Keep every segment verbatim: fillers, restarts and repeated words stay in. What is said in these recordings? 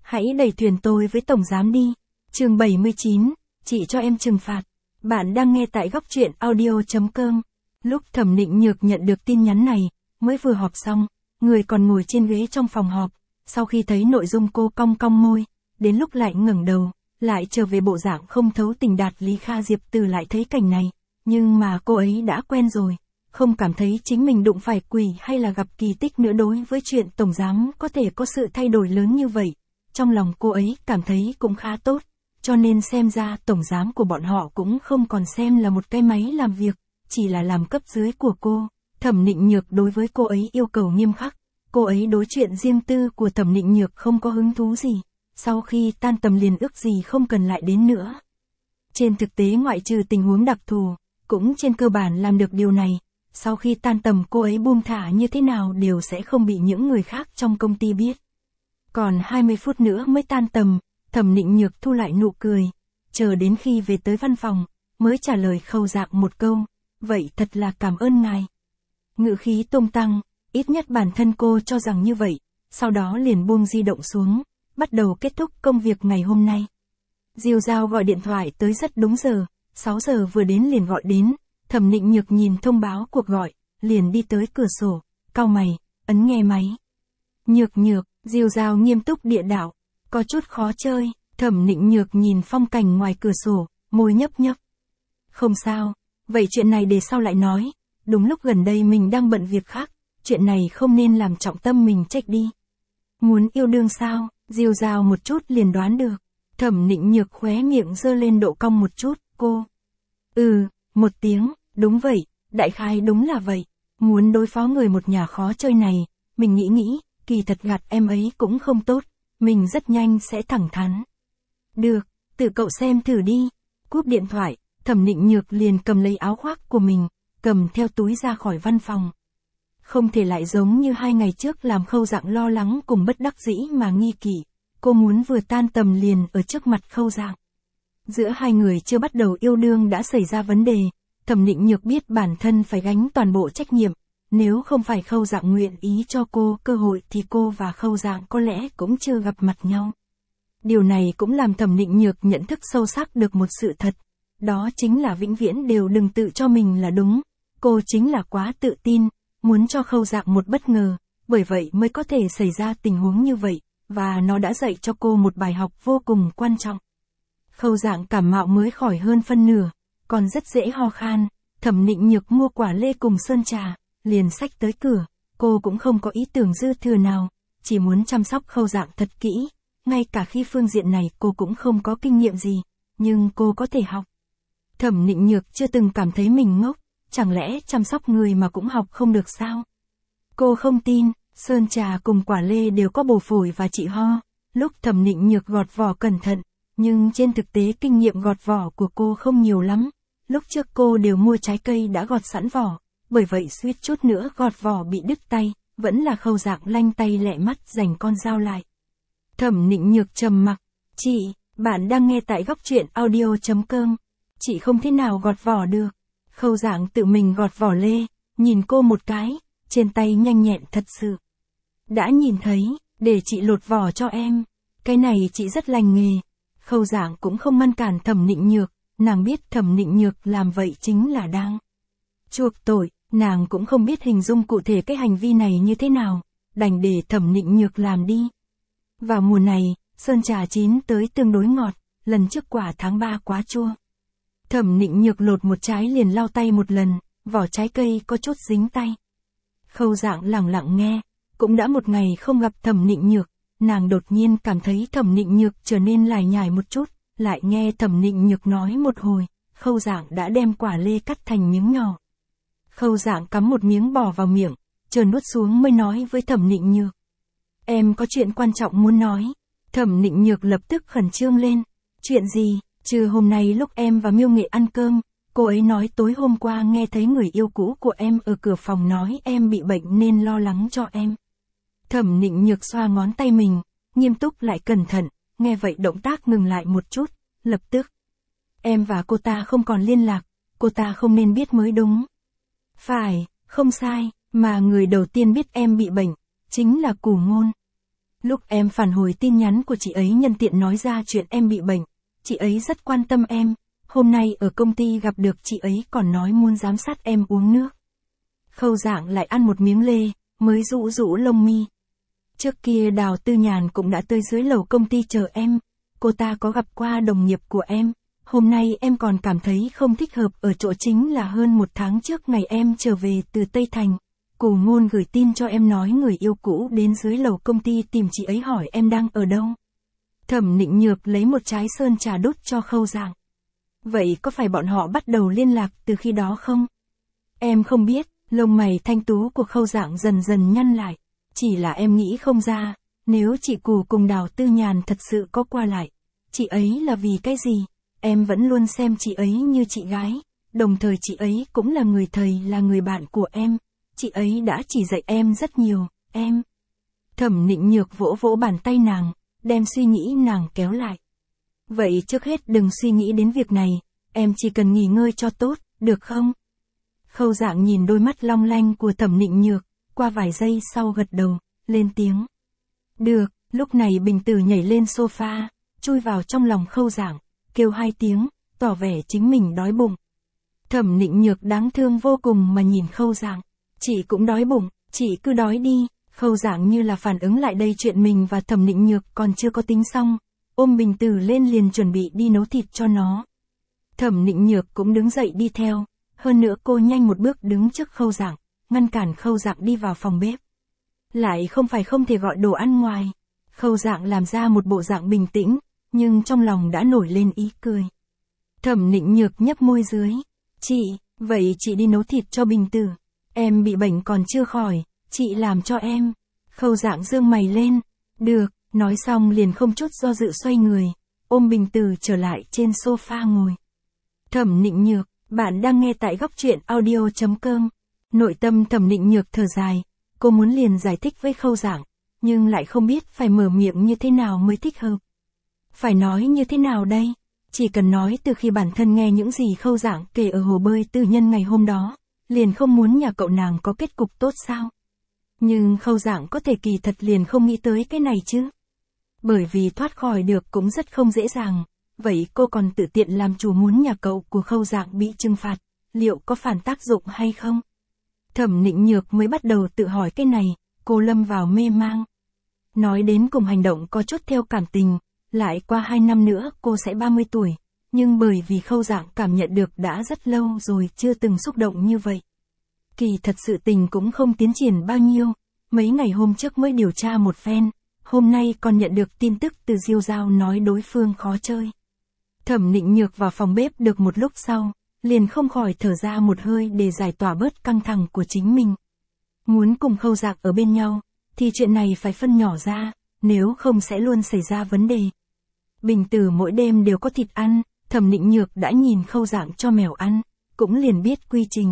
Hãy đẩy thuyền tôi với tổng giám đi. Chương bảy mươi chín, chị cho em trừng phạt. Bạn đang nghe tại góc truyện audio chấm com. Lúc Thẩm Nịnh Nhược nhận được tin nhắn này, mới vừa họp xong, người còn ngồi trên ghế trong phòng họp, sau khi thấy nội dung cô cong cong môi, đến lúc lại ngẩng đầu, lại trở về bộ dạng không thấu tình đạt lý. Kha Diệp Từ lại thấy cảnh này, nhưng mà cô ấy đã quen rồi, không cảm thấy chính mình đụng phải quỷ hay là gặp kỳ tích nữa. Đối với chuyện tổng giám có thể có sự thay đổi lớn như vậy, trong lòng cô ấy cảm thấy cũng khá tốt, cho nên xem ra tổng giám của bọn họ cũng không còn xem là một cái máy làm việc, chỉ là làm cấp dưới của cô. Thẩm Nịnh Nhược đối với cô ấy yêu cầu nghiêm khắc, cô ấy đối chuyện riêng tư của Thẩm Nịnh Nhược không có hứng thú gì, sau khi tan tầm liền ước gì không cần lại đến nữa. Trên thực tế ngoại trừ tình huống đặc thù, cũng trên cơ bản làm được điều này, sau khi tan tầm cô ấy buông thả như thế nào đều sẽ không bị những người khác trong công ty biết. Còn hai mươi phút nữa mới tan tầm, Thẩm Nịnh Nhược thu lại nụ cười, chờ đến khi về tới văn phòng, mới trả lời Khâu Dạng một câu, vậy thật là cảm ơn ngài. Ngữ khí tung tăng, ít nhất bản thân cô cho rằng như vậy, sau đó liền buông di động xuống, bắt đầu kết thúc công việc ngày hôm nay. Diêu Giao gọi điện thoại tới rất đúng giờ, sáu giờ vừa đến liền gọi đến, Thẩm Nịnh Nhược nhìn thông báo cuộc gọi, liền đi tới cửa sổ, cau mày, ấn nghe máy. Nhược Nhược, Diêu Giao nghiêm túc địa đạo, có chút khó chơi. Thẩm Nịnh Nhược nhìn phong cảnh ngoài cửa sổ, môi nhấp nhấp. Không sao, vậy chuyện này để sau lại nói, đúng lúc gần đây mình đang bận việc khác, chuyện này không nên làm trọng tâm mình trách đi. Muốn yêu đương sao? Diêu Giao một chút liền đoán được. Thẩm Nịnh Nhược khóe miệng giơ lên độ cong một chút, cô. Ừ, một tiếng, đúng vậy, đại khái đúng là vậy. Muốn đối phó người một nhà khó chơi này, mình nghĩ nghĩ, kỳ thật gạt em ấy cũng không tốt, mình rất nhanh sẽ thẳng thắn. Được, tự cậu xem thử đi. Cúp điện thoại, Thẩm Nịnh Nhược liền cầm lấy áo khoác của mình, cầm theo túi ra khỏi văn phòng. Không thể lại giống như hai ngày trước làm Khâu Dạng lo lắng cùng bất đắc dĩ mà nghi kỵ. Cô muốn vừa tan tầm liền ở trước mặt Khâu Dạng. Giữa hai người chưa bắt đầu yêu đương đã xảy ra vấn đề, Thẩm Nịnh Nhược biết bản thân phải gánh toàn bộ trách nhiệm. Nếu không phải Khâu Dạng nguyện ý cho cô cơ hội thì cô và Khâu Dạng có lẽ cũng chưa gặp mặt nhau. Điều này cũng làm Thẩm Nịnh Nhược nhận thức sâu sắc được một sự thật. Đó chính là vĩnh viễn đều đừng tự cho mình là đúng. Cô chính là quá tự tin, muốn cho Khâu Dạng một bất ngờ, bởi vậy mới có thể xảy ra tình huống như vậy, và nó đã dạy cho cô một bài học vô cùng quan trọng. Khâu Dạng cảm mạo mới khỏi hơn phân nửa, còn rất dễ ho khan. Thẩm Nịnh Nhược mua quả lê cùng sơn trà, liền xách tới cửa. Cô cũng không có ý tưởng dư thừa nào, chỉ muốn chăm sóc Khâu Dạng thật kỹ. Ngay cả khi phương diện này cô cũng không có kinh nghiệm gì, nhưng cô có thể học. Thẩm Nịnh Nhược chưa từng cảm thấy mình ngốc, chẳng lẽ chăm sóc người mà cũng học không được sao? Cô không tin, sơn trà cùng quả lê đều có bổ phổi và trị ho. Lúc Thẩm Nịnh Nhược gọt vỏ cẩn thận, nhưng trên thực tế kinh nghiệm gọt vỏ của cô không nhiều lắm. Lúc trước cô đều mua trái cây đã gọt sẵn vỏ, bởi vậy suýt chút nữa gọt vỏ bị đứt tay, vẫn là Khâu Dạng lanh tay lẹ mắt giành con dao lại. Thẩm Nịnh Nhược trầm mặc, chị, bạn đang nghe tại góc truyện audio chấm com, chị không thể nào gọt vỏ được. Khâu Dạng tự mình gọt vỏ lê, nhìn cô một cái, trên tay nhanh nhẹn thật sự. Đã nhìn thấy, để chị lột vỏ cho em, cái này chị rất lành nghề. Khâu Dạng cũng không ngăn cản Thẩm Nịnh Nhược, nàng biết Thẩm Nịnh Nhược làm vậy chính là đang chuộc tội, nàng cũng không biết hình dung cụ thể cái hành vi này như thế nào, đành để Thẩm Nịnh Nhược làm đi. Vào mùa này, sơn trà chín tới tương đối ngọt, lần trước quả tháng ba quá chua. Thẩm Nịnh Nhược lột một trái liền lau tay một lần, vỏ trái cây có chút dính tay. Khâu Dạng lặng lặng nghe, cũng đã một ngày không gặp Thẩm Nịnh Nhược, nàng đột nhiên cảm thấy Thẩm Nịnh Nhược trở nên lải nhải một chút, lại nghe Thẩm Nịnh Nhược nói một hồi, Khâu Dạng đã đem quả lê cắt thành miếng nhỏ. Khâu Dạng cắm một miếng bỏ vào miệng, chờ nuốt xuống mới nói với Thẩm Nịnh Nhược. Em có chuyện quan trọng muốn nói. Thẩm Nịnh Nhược lập tức khẩn trương lên. Chuyện gì? Trừ hôm nay lúc em và Miêu Nghệ ăn cơm, cô ấy nói tối hôm qua nghe thấy người yêu cũ của em ở cửa phòng nói em bị bệnh nên lo lắng cho em. Thẩm Nịnh Nhược xoa ngón tay mình, nghiêm túc lại cẩn thận, nghe vậy động tác ngừng lại một chút, lập tức. Em và cô ta không còn liên lạc, cô ta không nên biết mới đúng. Phải, không sai, mà người đầu tiên biết em bị bệnh, chính là Cù Ngôn. Lúc em phản hồi tin nhắn của chị ấy nhân tiện nói ra chuyện em bị bệnh, chị ấy rất quan tâm em, hôm nay ở công ty gặp được chị ấy còn nói muốn giám sát em uống nước. Khâu Dạng lại ăn một miếng lê, mới rũ rũ lông mi. Trước kia Đào Tư Nhàn cũng đã tới dưới lầu công ty chờ em, cô ta có gặp qua đồng nghiệp của em, hôm nay em còn cảm thấy không thích hợp ở chỗ chính là hơn một tháng trước ngày em trở về từ Tây Thành. Cù Ngôn gửi tin cho em nói người yêu cũ đến dưới lầu công ty tìm chị ấy hỏi em đang ở đâu. Thẩm Nịnh Nhược lấy một trái sơn trà đút cho Khâu Dạng. Vậy có phải bọn họ bắt đầu liên lạc từ khi đó không? Em không biết, lông mày thanh tú của Khâu Dạng dần dần nhăn lại. Chỉ là em nghĩ không ra, nếu chị Cù cùng Đào Tư Nhàn thật sự có qua lại, chị ấy là vì cái gì? Em vẫn luôn xem chị ấy như chị gái, đồng thời chị ấy cũng là người thầy là người bạn của em. Chị ấy đã chỉ dạy em rất nhiều, em. Thẩm Nịnh Nhược vỗ vỗ bàn tay nàng, đem suy nghĩ nàng kéo lại. Vậy trước hết đừng suy nghĩ đến việc này, em chỉ cần nghỉ ngơi cho tốt, được không? Khâu Dạng nhìn đôi mắt long lanh của Thẩm Nịnh Nhược, qua vài giây sau gật đầu, lên tiếng. Được, lúc này Bình Tử nhảy lên sofa, chui vào trong lòng Khâu Dạng, kêu hai tiếng, tỏ vẻ chính mình đói bụng. Thẩm Nịnh Nhược đáng thương vô cùng mà nhìn Khâu Dạng. Chị cũng đói bụng, chị cứ đói đi. Khâu Dạng như là phản ứng lại đây chuyện mình và Thẩm Nịnh Nhược còn chưa có tính xong, ôm Bình Tử lên liền chuẩn bị đi nấu thịt cho nó. Thẩm Nịnh Nhược cũng đứng dậy đi theo, hơn nữa cô nhanh một bước đứng trước Khâu Dạng, ngăn cản Khâu Dạng đi vào phòng bếp. Lại không phải không thể gọi đồ ăn ngoài. Khâu Dạng làm ra một bộ dạng bình tĩnh, nhưng trong lòng đã nổi lên ý cười. Thẩm Nịnh Nhược nhấp môi dưới. Chị, vậy chị đi nấu thịt cho Bình Tử. Em bị bệnh còn chưa khỏi, chị làm cho em. Khâu Dạng dương mày lên. Được, nói xong liền không chút do dự xoay người, ôm Bình Tử trở lại trên sofa ngồi. Thẩm Nịnh Nhược, bạn đang nghe tại góc truyện audio chấm com. Nội tâm Thẩm Nịnh Nhược thở dài, cô muốn liền giải thích với Khâu Dạng, nhưng lại không biết phải mở miệng như thế nào mới thích hợp. Phải nói như thế nào đây? Chỉ cần nói từ khi bản thân nghe những gì Khâu Dạng kể ở hồ bơi tư nhân ngày hôm đó, liền không muốn nhà cậu nàng có kết cục tốt sao? Nhưng Khâu Dạng có thể kỳ thật liền không nghĩ tới cái này chứ. Bởi vì thoát khỏi được cũng rất không dễ dàng, vậy cô còn tự tiện làm chủ muốn nhà cậu của Khâu Dạng bị trừng phạt, liệu có phản tác dụng hay không? Thẩm Nịnh Nhược mới bắt đầu tự hỏi cái này, cô lâm vào mê mang. Nói đến cùng hành động có chút theo cảm tình, lại qua hai năm nữa cô sẽ ba mươi tuổi, nhưng bởi vì Khâu Dạng cảm nhận được đã rất lâu rồi chưa từng xúc động như vậy. Kỳ thật sự tình cũng không tiến triển bao nhiêu, mấy ngày hôm trước mới điều tra một phen, hôm nay còn nhận được tin tức từ Diêu Giao nói đối phương khó chơi. Thẩm Nịnh Nhược vào phòng bếp được một lúc sau, liền không khỏi thở ra một hơi để giải tỏa bớt căng thẳng của chính mình. Muốn cùng Khâu Dạng ở bên nhau, thì chuyện này phải phân nhỏ ra, nếu không sẽ luôn xảy ra vấn đề. Bình Tử mỗi đêm đều có thịt ăn, Thẩm Nịnh Nhược đã nhìn Khâu Dạng cho mèo ăn, cũng liền biết quy trình.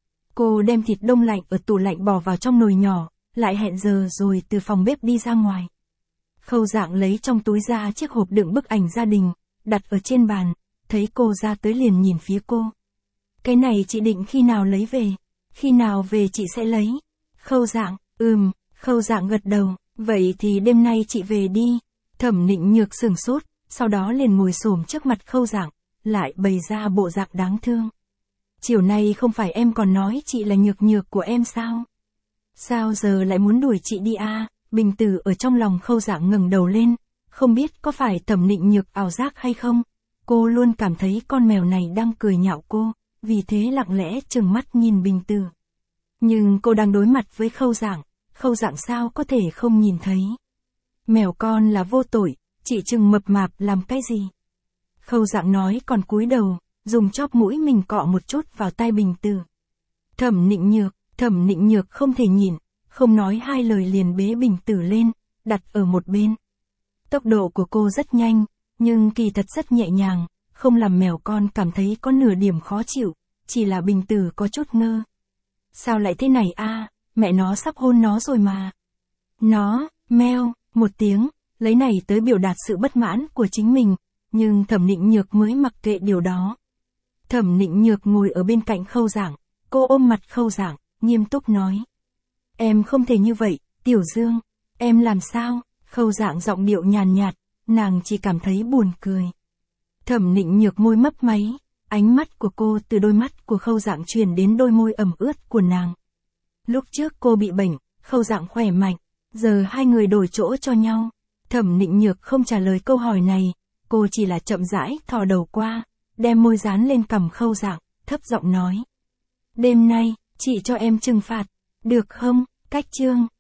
Cô đem thịt đông lạnh ở tủ lạnh bỏ vào trong nồi nhỏ, lại hẹn giờ rồi từ phòng bếp đi ra ngoài. Khâu Dạng lấy trong túi ra chiếc hộp đựng bức ảnh gia đình, đặt ở trên bàn, thấy cô ra tới liền nhìn phía cô. Cái này chị định khi nào lấy về? Khi nào về chị sẽ lấy? Khâu Dạng, ừm, Khâu Dạng gật đầu, vậy thì đêm nay chị về đi. Thẩm Nịnh Nhược sửng sốt, sau đó liền ngồi xổm trước mặt Khâu Dạng, lại bày ra bộ dạng đáng thương. Chiều nay không phải em còn nói chị là nhược nhược của em sao? Sao giờ lại muốn đuổi chị đi à? Bình Tử ở trong lòng Khâu Dạng ngẩng đầu lên, không biết có phải Thẩm Nịnh Nhược ảo giác hay không? Cô luôn cảm thấy con mèo này đang cười nhạo cô, vì thế lặng lẽ trừng mắt nhìn Bình Tử. Nhưng cô đang đối mặt với Khâu Dạng, Khâu Dạng sao có thể không nhìn thấy? Mèo con là vô tội, chị trừng mập mạp làm cái gì? Khâu Dạng nói còn cúi đầu, dùng chóp mũi mình cọ một chút vào tai Bình Tử. Thẩm Nịnh Nhược, Thẩm Nịnh Nhược không thể nhìn, không nói hai lời liền bế Bình Tử lên, đặt ở một bên. Tốc độ của cô rất nhanh, nhưng kỳ thật rất nhẹ nhàng, không làm mèo con cảm thấy có nửa điểm khó chịu, chỉ là Bình Tử có chút ngơ. Sao lại thế này a? Mẹ nó sắp hôn nó rồi mà. Nó, meo, một tiếng, lấy này tới biểu đạt sự bất mãn của chính mình, nhưng Thẩm Nịnh Nhược mới mặc kệ điều đó. Thẩm Nịnh Nhược ngồi ở bên cạnh Khâu Dạng, cô ôm mặt Khâu Dạng, nghiêm túc nói. Em không thể như vậy, Tiểu Dương, em làm sao? Khâu Dạng giọng điệu nhàn nhạt, nàng chỉ cảm thấy buồn cười. Thẩm Nịnh Nhược môi mấp máy, ánh mắt của cô từ đôi mắt của Khâu Dạng truyền đến đôi môi ẩm ướt của nàng. Lúc trước cô bị bệnh, Khâu Dạng khỏe mạnh, giờ hai người đổi chỗ cho nhau. Thẩm Nịnh Nhược không trả lời câu hỏi này, cô chỉ là chậm rãi thò đầu qua, đem môi dán lên cằm Khâu Dạng, thấp giọng nói. Đêm nay, chị cho em trừng phạt, được không? Cách chương